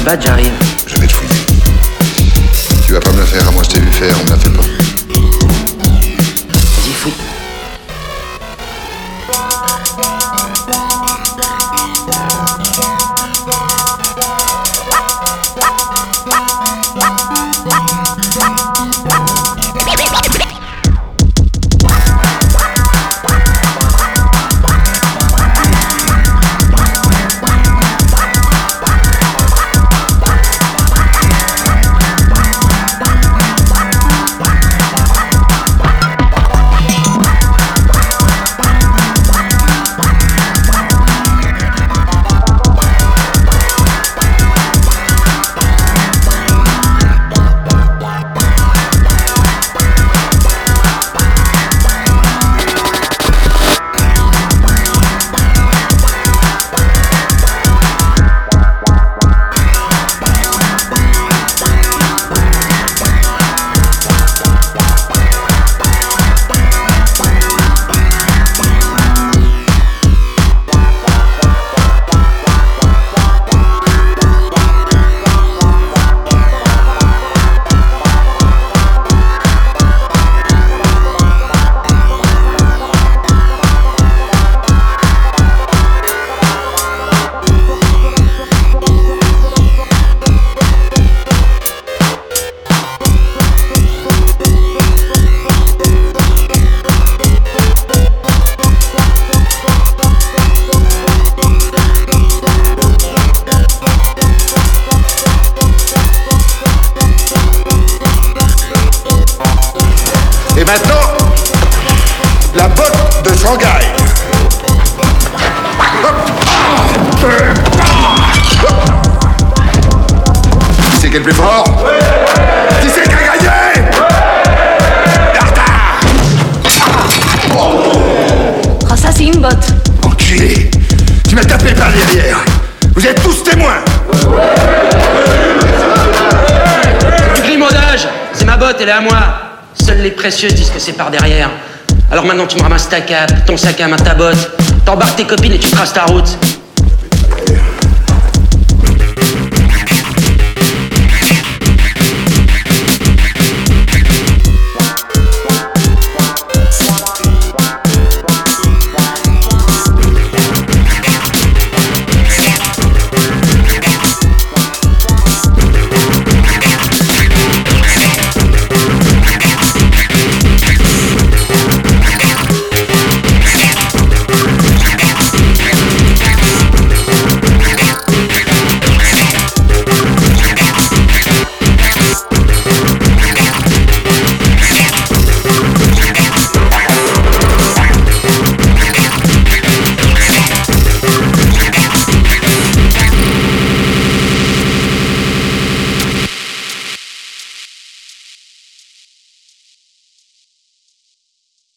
badge arrive. Je vais te fouiller. Tu vas pas me le faire, à moi je t'ai vu faire, on me la fait pas. Vas-y, fouille. Et maintenant, la botte de Shanghai. Qui c'est qui est le plus fort? Qui c'est qui a gagné? Tartare! Oh, ça, c'est une botte. Enculé! Tu m'as tapé par derrière. Vous êtes tous témoins. Du grimaudage. C'est ma botte, elle est à moi. Seuls les précieux disent que c'est par derrière. Alors maintenant tu me ramasses ta cape, ton sac à main, ta botte. T'embarques tes copines et tu traces ta route.